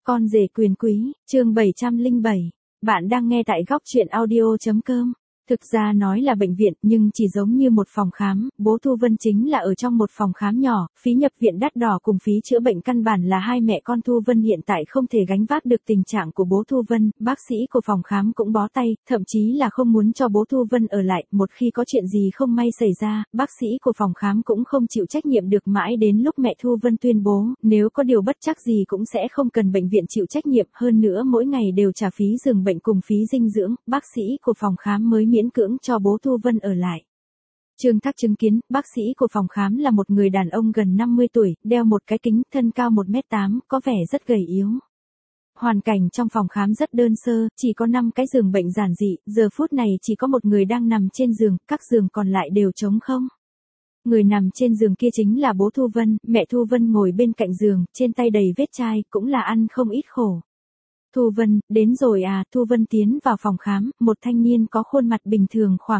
Con rể quyền quý, chương 707. Bạn đang nghe tại góc truyện audio.com. Thực ra nói là bệnh viện nhưng chỉ giống như một phòng khám, bố Thu Vân chính là ở trong một phòng khám nhỏ, phí nhập viện đắt đỏ cùng phí chữa bệnh căn bản là hai mẹ con Thu Vân hiện tại không thể gánh vác được tình trạng của bố Thu Vân, bác sĩ của phòng khám cũng bó tay, thậm chí là không muốn cho bố Thu Vân ở lại, một khi có chuyện gì không may xảy ra, bác sĩ của phòng khám cũng không chịu trách nhiệm được mãi đến lúc mẹ Thu Vân tuyên bố, nếu có điều bất trắc gì cũng sẽ không cần bệnh viện chịu trách nhiệm, hơn nữa mỗi ngày đều trả phí giường bệnh cùng phí dinh dưỡng, bác sĩ của phòng khám mới miễn cưỡng cho bố Thu Vân ở lại. Trương Thác chứng kiến, bác sĩ của phòng khám là một người đàn ông gần 50 tuổi, đeo một cái kính, thân cao 1m8, có vẻ rất gầy yếu. Hoàn cảnh trong phòng khám rất đơn sơ, chỉ có 5 cái giường bệnh giản dị, giờ phút này chỉ có một người đang nằm trên giường, các giường còn lại đều trống không. Người nằm trên giường kia chính là bố Thu Vân, mẹ Thu Vân ngồi bên cạnh giường, trên tay đầy vết chai, cũng là ăn không ít khổ. Thu Vân, đến rồi à, Thu Vân tiến vào phòng khám, một thanh niên có khuôn mặt bình thường khoảng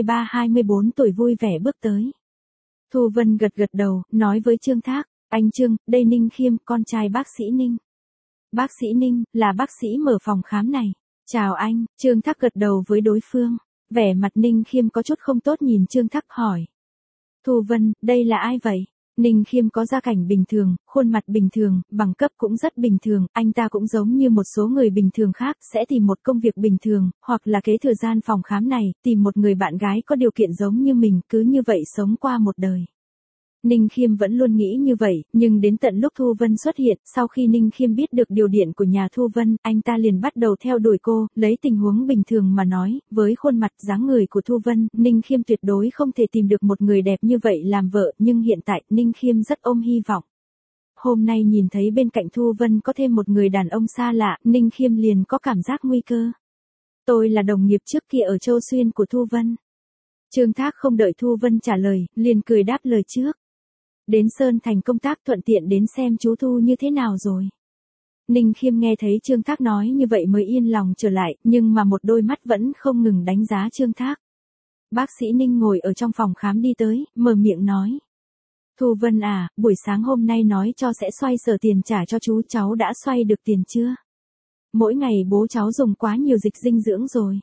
23-24 tuổi vui vẻ bước tới. Thu Vân gật gật đầu, nói với Trương Thác, anh Trương, đây Ninh Khiêm, con trai bác sĩ Ninh. Bác sĩ Ninh, là bác sĩ mở phòng khám này. Chào anh, Trương Thác gật đầu với đối phương. Vẻ mặt Ninh Khiêm có chút không tốt nhìn Trương Thác hỏi. Thu Vân, đây là ai vậy? Ninh Khiêm có gia cảnh bình thường, khuôn mặt bình thường, bằng cấp cũng rất bình thường, anh ta cũng giống như một số người bình thường khác, sẽ tìm một công việc bình thường, hoặc là kế thừa gian phòng khám này, tìm một người bạn gái có điều kiện giống như mình, cứ như vậy sống qua một đời. Ninh Khiêm vẫn luôn nghĩ như vậy, nhưng đến tận lúc Thu Vân xuất hiện, sau khi Ninh Khiêm biết được điều điện của nhà Thu Vân, anh ta liền bắt đầu theo đuổi cô, lấy tình huống bình thường mà nói, với khuôn mặt dáng người của Thu Vân, Ninh Khiêm tuyệt đối không thể tìm được một người đẹp như vậy làm vợ, nhưng hiện tại, Ninh Khiêm rất ôm hy vọng. Hôm nay nhìn thấy bên cạnh Thu Vân có thêm một người đàn ông xa lạ, Ninh Khiêm liền có cảm giác nguy cơ. Tôi là đồng nghiệp trước kia ở Châu Xuyên của Thu Vân. Trương Thác không đợi Thu Vân trả lời, liền cười đáp lời trước. Đến Sơn Thành công tác thuận tiện đến xem chú Thu như thế nào rồi. Ninh Khiêm nghe thấy Trương Thác nói như vậy mới yên lòng trở lại, nhưng mà một đôi mắt vẫn không ngừng đánh giá Trương Thác. Bác sĩ Ninh ngồi ở trong phòng khám đi tới, mở miệng nói. Thu Vân à, buổi sáng hôm nay nói cho sẽ xoay sở tiền trả cho chú, cháu đã xoay được tiền chưa? Mỗi ngày bố cháu dùng quá nhiều dịch dinh dưỡng rồi.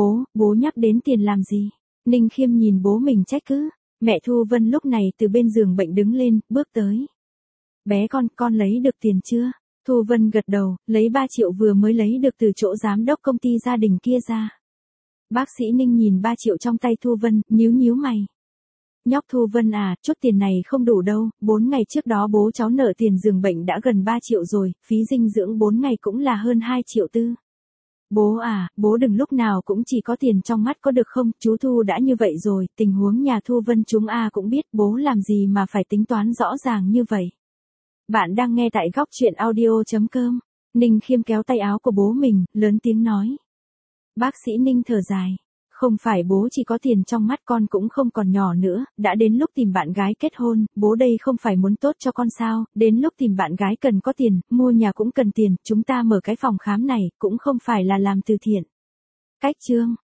Bố nhắc đến tiền làm gì? Ninh Khiêm nhìn bố mình trách cứ. Mẹ Thu Vân lúc này từ bên giường bệnh đứng lên, bước tới. Bé con lấy được tiền chưa? Thu Vân gật đầu, lấy 3 triệu vừa mới lấy được từ chỗ giám đốc công ty gia đình kia ra. Bác sĩ Ninh nhìn 3 triệu trong tay Thu Vân, nhíu mày. Nhóc Thu Vân à, chút tiền này không đủ đâu, 4 ngày trước đó bố cháu nợ tiền giường bệnh đã gần 3 triệu rồi, phí dinh dưỡng 4 ngày cũng là hơn 2 triệu tư. Bố à, bố đừng lúc nào cũng chỉ có tiền trong mắt có được không, chú Thu đã như vậy rồi, tình huống nhà Thu Vân chúng cũng biết, bố làm gì mà phải tính toán rõ ràng như vậy. Bạn đang nghe tại góc truyện audio.com. Ninh Khiêm kéo tay áo của bố mình, lớn tiếng nói. Bác sĩ Ninh thở dài. Không phải bố chỉ có tiền trong mắt, con cũng không còn nhỏ nữa, đã đến lúc tìm bạn gái kết hôn, bố đây không phải muốn tốt cho con sao, đến lúc tìm bạn gái cần có tiền, mua nhà cũng cần tiền, chúng ta mở cái phòng khám này, cũng không phải là làm từ thiện. Cách chương.